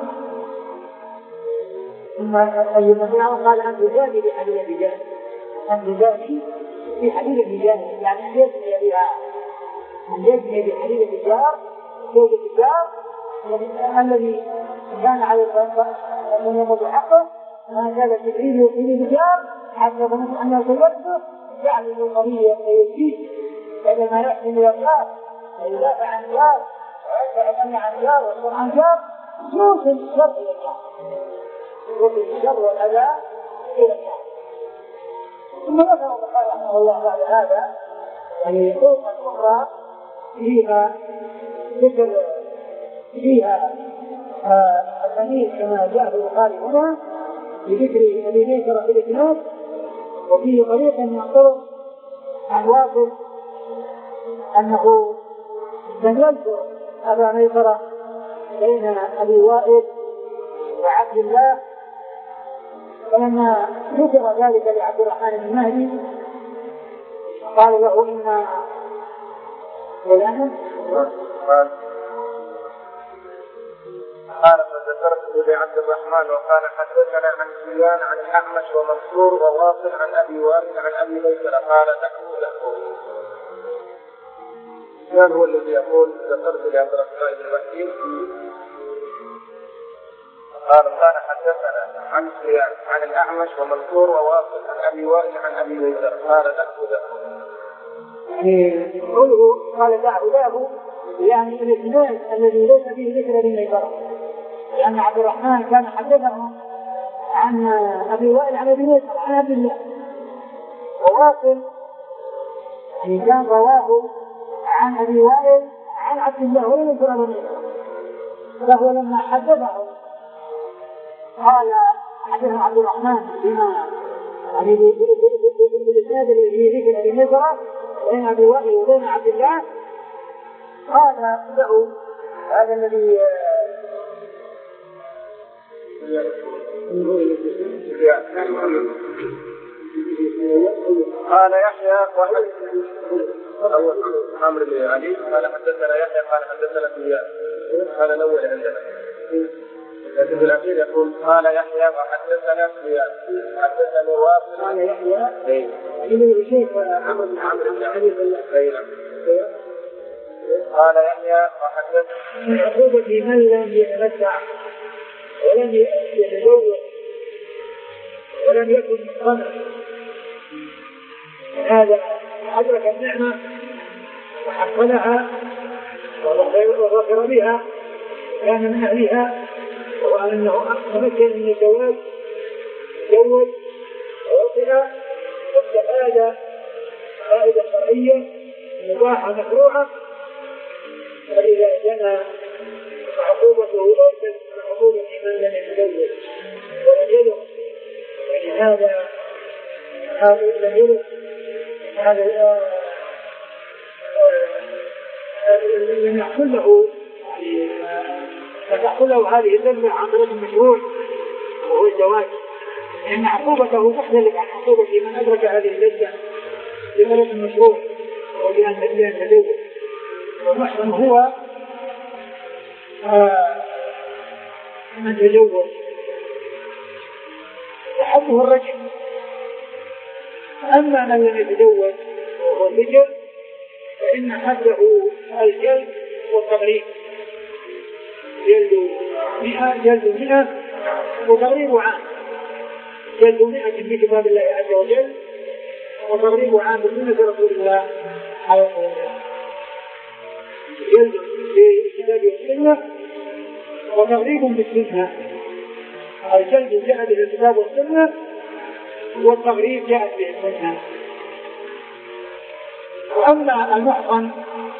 ثم النبي قال أن تجاهد بحديث الرجال أن تجاهد في حديث الرجال يعني أن يجني بها أن يجني بحديث الرجال زوج الرجال الذي كان على أن يمضي حقه ما زال جبريل يوصيني بالجار حتى ظننت أنه سيوده يعلم القضية فيجيه إذا ما يحسن إلى الجار ويدافع عن الجار ويدافع عن الجار ويصبر عن الجار يوصل الشر إلى الجار يوصل الشر والأذى إلى الجار. ثم ذكر البخاري رحمه الله بعد هذا يعني طرقا أخرى فيها ذكر فيها الحديث كما جاء في البخاري هنا بذكر أبي ميسرة في الإسناد وفيه طريق من الطرق عن واصل أنه لم يذكر أبا ميسرة بين أبي وائل وعبد الله فلما ذكر ذلك لعبد الرحمن بن مهدي قال له إن فلانا قال فذكرت لعبد الرحمن وقال حدثنا عن سفيان عن الأعمش ومنصور وواصل عن أبي وائل عن أبي ميسرة قال دعوه كان هو الذي يقول ذكرت لعبد الرحمن بن مهدي قال قال حدثنا عن سفيان عن الأعمش ومنصور وواصل عن أبي وائل عن أبي ميسرة قال دعوه يعني قوله قال دعوه يعني الإسناد الذي ليس فيه ذكر ابن ميسرة لأن عبد الرحمن كان حدثه عن أبي وائل عن أبي ميسرة عن عبد الله وواصل يعني كان رواه عن أبي وائل عن عبد الله ولم يذكر ابن ميسرة فهو لما حدثه قال حدثنا عبد الرحمن بما يعني بالإسناد الذي فيه ذكر ابن ميسرة بين أبي وائل وبين عبد الله قال له هذا الذي قال يحيى أول عمرو بن علي قال حدثنا يحيى قال حدثنا سفيان قال الأول عندنا لكن في الأخير يقول قال يحيى وحدثنا سفيان حدثني واصل قال يحيى ابن الشيخ عمرو بن علي قال يحيى وحدثنا من عقوبة من لم يتمتع ولم يتزوج ولم يكن مصطنع هذا أدرك النعمة وحصلها وظفر بها كان من أهلها، وأنه تمكن من الزواج تزوج ووطئ واستفاد فائدة شرعية مباحة مشروعة، فإذا جنى فعقوبته ليست كعقوبة من لم يتزوج ولم يلغ، يعني هذا هذا لم يلغ هذا لم يحصل له فتحصل له هذه اللذة عن طريق المشروع وهو الزواج، لأن عقوبته تختلف عن عقوبة من أدرك هذه اللذة بطريق المشروع وبأن يتزوج. والمحرم هو آه من تزوج وحده الرجل، أما من لم يتزوج وهو البكر فإن حده الجلد والتغريب، جلد مئة جلد مئة وتغريب عام، جلد مئة بكتاب الله عز وجل وتغريب عام بسنة رسول الله عليه وسلم، جلد بكتاب السنة وتغريب بالسنة. الجلد جاء به الكتاب والسنة والتغريب جاء به السنة. وأما المحصن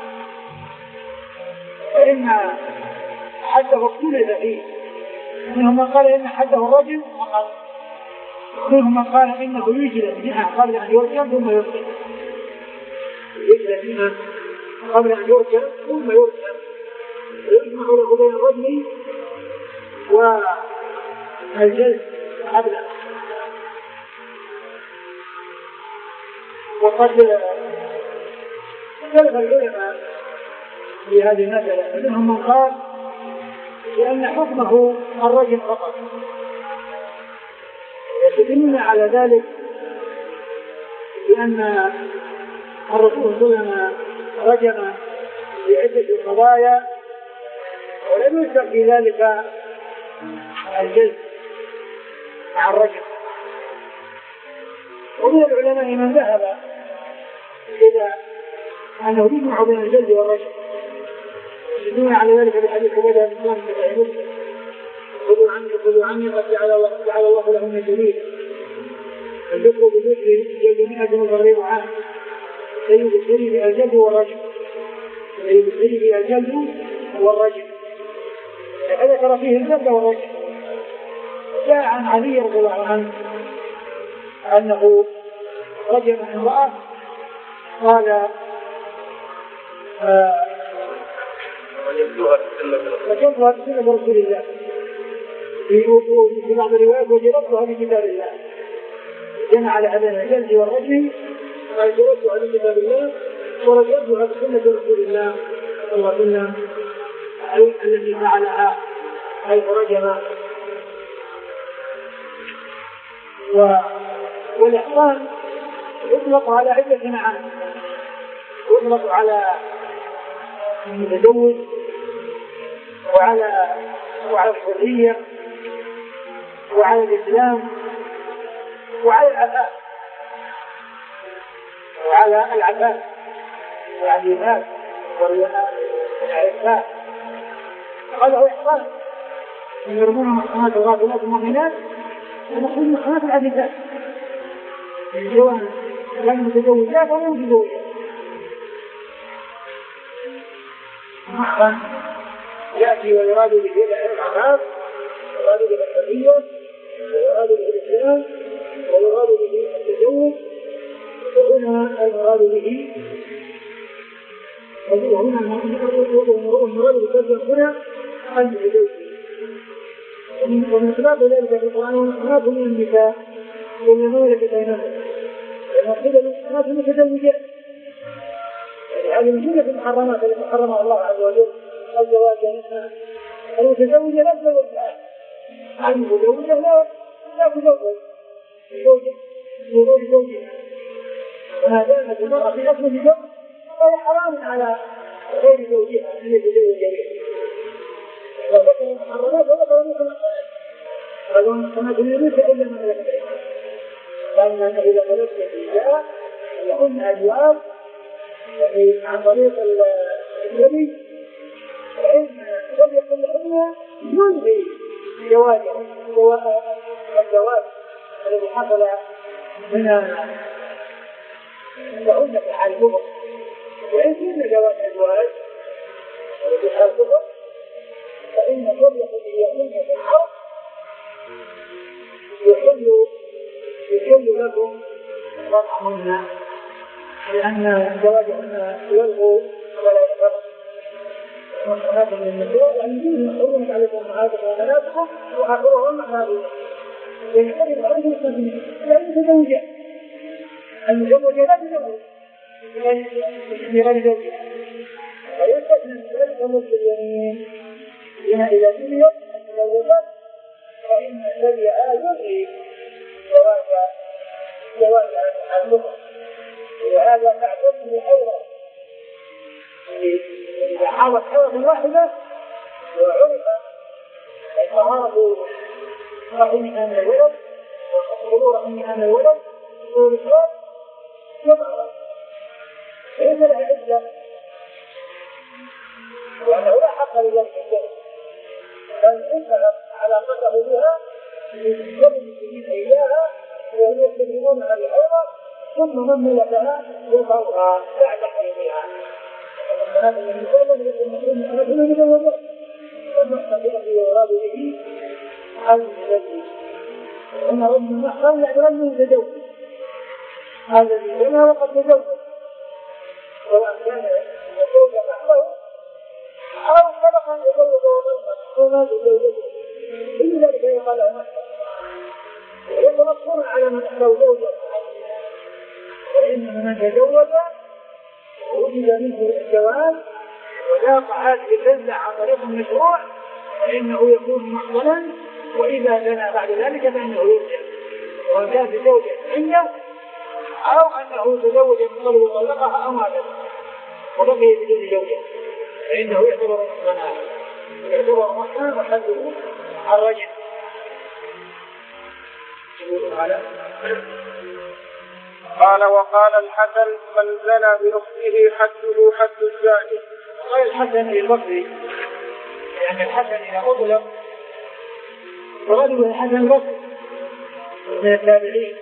فإن حده اختلف فيه، منهم من قال إن حده الرجل فقط، منهم من قال إنه يجلد منها قبل أن يركب ثم يركب، يجلد منها قبل أن يركب ثم يركب، ويجمع له بين الرجل والجلد قبله. وقد اختلف العلماء في هذه المسألة، منهم من قال لأن حكمه الرجم فقط، يستدلون على ذلك لأن الرسول صلى الله عليه وسلم رجم في عدة قضايا ولم يذكر في ذلك الجلد مع الرجم. ومن العلماء من ذهب إلى أنه يجمع بين الجلد والرجم، يدلون على ذلك بحديث عبادة بن سلمة في صحيح مسلم: خذوا عني خذوا عني قد جعل الله لهم سبيلا، الذكر بالذكر جلد مئة وتغريب عام، سيد السري الجلد والرجم، سيد السري الجلد والرجم، فذكر فيه الجلد والرجم. جاء عن علي رضي الله عنه أنه رجم امرأة قال وجدتها بسنة رسول الله، في بعض الروايات وجدتها بكتاب الله، جمع على هذا الجلد والرجم قال جدتها بكتاب الله ورجمتها بسنة رسول الله صلى الله عليه وسلم، أي التي فعلها حيث رجم. والإحصان يطلق على عدة معاني، يطلق على المتزوج وعلى وعلى الحرية وعلى الإسلام وعلى العفاف وعلى العفاف والعفاف والعفاف. هذا هو إحصان، يرمون محصنات الغافلات المؤمنات ونقول محصنات العفافات، سواء كانوا متزوجات أو متزوجات. محصن يأتي ويراد به العفاف، ويراد به الحرية، ويراد به الإسلام، ويراد به التزوج، وهنا المراد به وهنا المراد بالتزوج هنا التزوج. ومن خلاف ذلك في القرآن والمحصنات من النساء والذين بينهم، المقصود بالمحصنات المتزوجات، هذه من جملة المحرمات التي حرمها الله عز وجل الزواج منها. المتزوجة لا تزوج لها، المتزوجة لا لا تزوج زوجها زوج زوجها، وما دامت المرأة في أصل الزوج فهي حرام على غير زوجها أن يتزوج بها. وذكر المحرمات وذكر المحرمات، قالوا المحرمات ليس إلا من ملكت أيمانكم، قال أنه إذا ملكت النساء لهن أجواب يعني عن طريق النبي، فإن لم يكن لهن يلغي الجواز الذي حصل من لهن في حال الكفر، وإن كن جواز الزواج في حال الكفر فإن لم يكن لهن في الحرب يحل يحل لكم وضعهن، لأن زواجهن يلغو ولا يفرق. والصلاة للنساء يعني حرمت عليكم أمهاتكم وبناتكم وآخرهم أحبابكم، يجب عليكم التزويج يعني تزوجا، المزوجة لا تزوج لغير زوجها، ويستثنى من ذلك ملك اليمين بما إذا سميت التزوجات فإن الذي يلغي زواج زواج المرأة، وهذا تعتبر أيضا إذا حاولت حالة واحدة وعرف الطهارة رحمها من الولد وحصول رحمها من الولد والرسول يبقى ليس لها عدة، وأنه لا حق لذلك الشيء، بل انتهت علاقته بها يجب إياها وهم يتبعون على الحيرة ثم من ملكها يظهرها بعد حيثها. هذا الذي يقول لك المسلم أنا كل مجوزة ثم الذي يراد به هذا الذي أن رب المحرم يعني رب تزوج، هذا الذي هنا وقد تزوج سواء كان يزوج محره أو سبق أن يزوج وما تزوجه، كل ذلك يقال عن نفسه ويتنصر على من أحلو زوجه، وإن من تزوج وجد منه الجواز وذاق هذه اللذة عن طريق المشروع فإنه يكون محصنا، وإذا زنى بعد ذلك فإنه يرجع، وإن كان بزوجة عنده أو أنه تزوج من قبل وطلقها أو مات وبقي بدون زوجة فإنه يعتبر محصنا، يعتبر محصنا وحده الرجل. قال وقال الحسن من زنى بأخته حده حد الزاني. قال الحسن البصري يعني الحسن إذا أطلق ورجل الحسن البصري من التابعين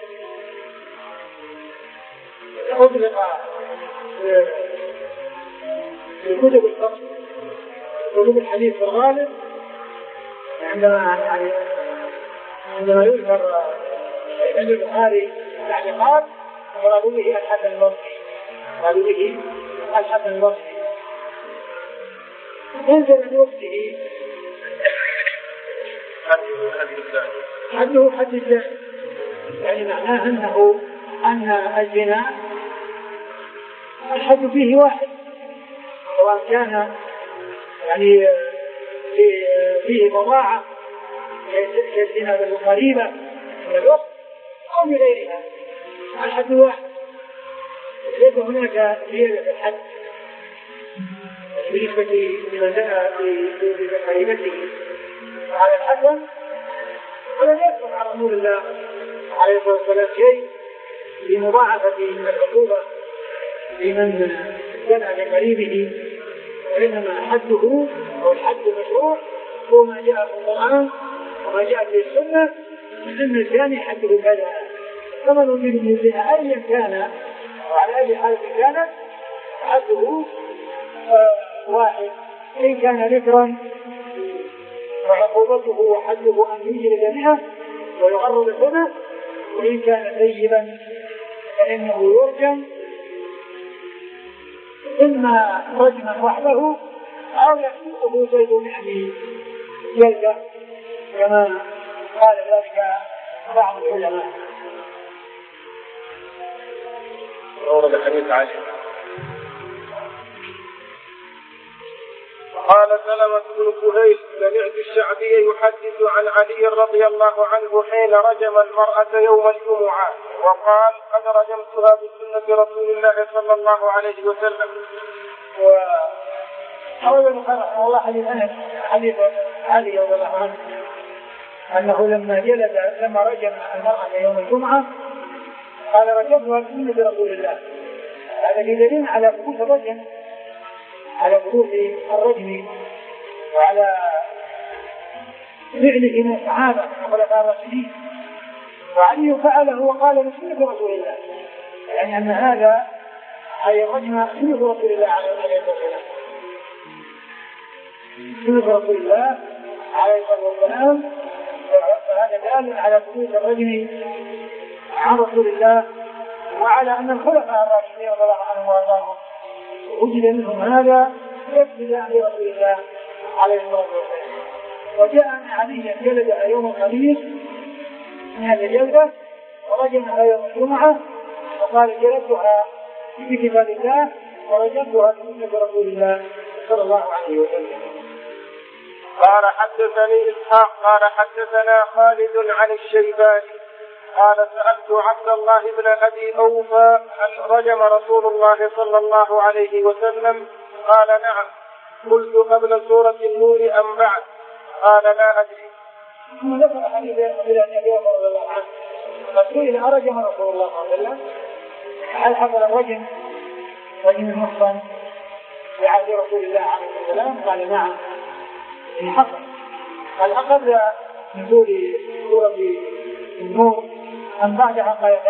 أطلق في كتب الفقه كتب الحديث في الغالب عندما يعني عندما يذكر عند البخاري تعليقات مرادوا به الحسن البصري، مرادوا به الحسن البصري. انزل من وقته حده حد الزاني، يعني معناه انه ان الزنا الحد فيه واحد، سواء كان يعني فيه بضاعة كالزنا بالقريبة من الوقت أو بغيرها، الحد واحد، ليس هناك زيادة الحد بالنسبة لمن زنى بقريبته. وعلى الحسن ولم يذكر عن رسول الله عليه الصلاة والسلام شيء لمضاعفة العقوبة لمن زنى بقريبه، وإنما حده أو الحد المشروع هو ما جاء في القرآن وما جاء في السنة من أن الزاني حده كذا، فمن يريد من الزنا أيا كان وعلى أي حالة كانت حده واحد، إن كان ذكرا وعقوبته وحده أن يجلد مئة ويغرب سنة، وإن كان سيبا فإنه يرجم إما رجما وحده أو يحدثه زيد مئة جلدة كما قال ذلك بعض العلماء. ورد حديث علي. قال سلمة بن كهيل سمعت الشعبي يحدث عن علي رضي الله عنه حين رجم المرأة يوم الجمعة وقال قد رجمتها بسنة رسول الله صلى الله عليه وسلم. وقال البخاري رحمه الله حديث أنس حديث علي رضي الله عنه أنه لما جلد لما رجم المرأة يوم الجمعة قال رجمتها بسنة رسول الله هذا دليل على ثبوت الرجم، على ثبوت الرجم وعلى فعله من الصحابة الخلفاء الراشدين. وعلي فعله وقال بسنة رسول الله، يعني أن هذا أي رجم سنة رسول الله عليه الصلاة والسلام، سنة رسول الله عليه الصلاة والسلام. فهذا دال على ثبوت الرجم عن رسول الله، وعلى أن الخلفاء الراشدين رضي الله عنهم وارضاهم وجد منهم هذا ابتداء برسول الله عليه الصلاة والسلام. وجاء أن علي جلد يوم الخميس من هذه الجلدة ورجمها يوم الجمعة، وقال جلدتها في كتاب الله ورجمتها في سنة رسول الله صلى الله عليه وسلم. قال حدثني إسحاق قال حدثنا خالد عن الشيباني قال سألت عبد الله بن أبي أوفى هل رجم رسول الله صلى الله عليه وسلم؟ قال نعم. قلت قبل سورة النور أم بعد؟ قال لا أدري. ثم ذكر حديث إلى النبي رضي الله عنه فسئل أرجم رسول الله صلى الله عليه وسلم؟ هل حصل الرجم رجم المحصن في عهد رسول الله عليه والسلام؟ قال نعم حصل. هل قبل نزول سورة النور أم بعدها؟ قال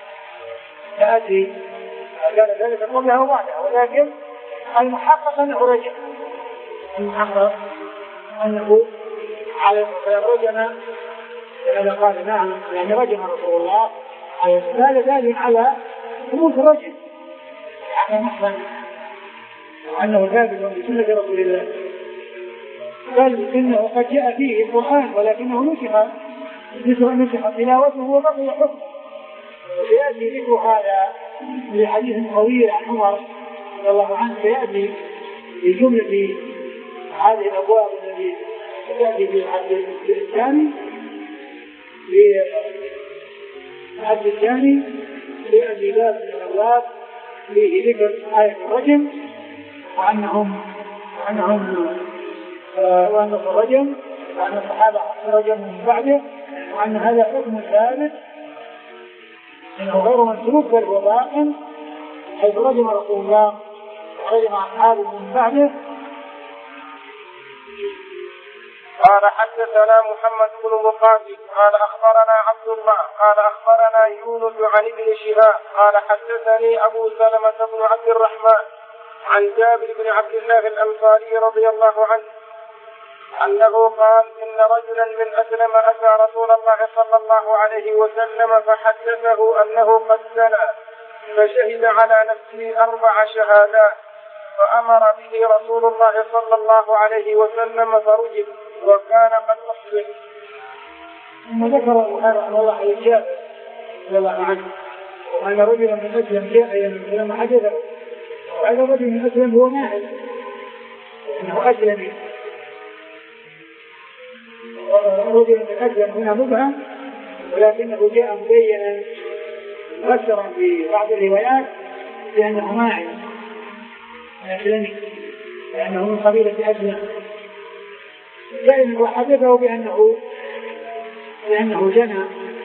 لا أدري. قال ذلك قبلها وبعدها، ولكن المحقق أنه رجم، المحقق أنه على رجم. هذا قال نعم يعني رجم رسول الله عليه الصلاة والسلام. هذا دليل على ثبوت الرجم على محصن وأنه ثابت بسنة رسول الله، بل إنه قد جاء فيه القرآن ولكنه نسخ نسخ تلاوته وبقي حكمه. وسيأتي ذكر هذا في حديث طويل عن عمر رضي الله عنه، سيأتي في جملة هذه الأبواب التي تأتي في الحديث الثاني في الحديث الثاني سيأتي باب من الأبواب فيه ذكر آية الرجم وأنهم وأنهم وأن الرجم وأن الصحابة رجموا من بعده، وأن هذا حكم ثابت إنه غير منسوخ بل هو باق، حيث رجم رسول الله ورجم أصحابه من بعده. قال حدثنا محمد بن مقاتل قال أخبرنا عبد الله قال أخبرنا يونس عن ابن شهاب قال حدثني أبو سلمة بن عبد الرحمن عن جابر بن عبد الله الأنصاري رضي الله عنه أنه قال إن رجلا من أسلم أتى رسول الله صلى الله عليه وسلم فحدثه أنه قد زنى فشهد على نفسه أربع شهادات فأمر به رسول الله صلى الله عليه وسلم فرجم وكان قد أسلم. ثم ذكر البخاري رحمه الله عن جابر رضي الله عنه وأن رجلا من أسلم جاء يوم حدثه، وهذا الرجل من أسلم هو ماهل أنه أسلمي، رجل من أسلم هنا مبهم ولكنه جاء مبينا مفسرا في بعض الروايات بأنه ماعز أسلمي لأنه من قبيلة أسلم، لأنه وحدثه بأنه بأنه جنى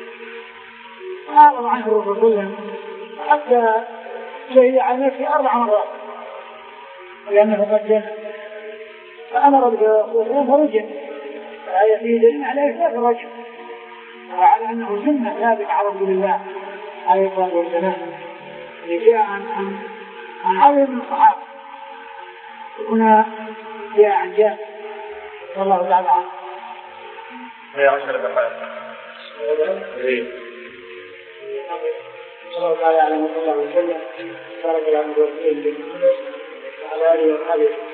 أعرض عنه الرسول صلى الله عليه وسلم حتى شهد على نفسه أربع مرات لأنه قد جنى، فأمر به الرسول صلى الله عليه وسلم فرجم. فهي فيه دليل على إثبات الرجم وعلى أنه سنة ثابت على رسول الله عليه الصلاة والسلام. جاء عن عن عن عدد من الصحابة، هنا جاء عن جابر رضي الله تعالى عنه. هي عشر دقائق. صلى الله عليه وسلم بارك الله فيكم وعلى آله وصحبه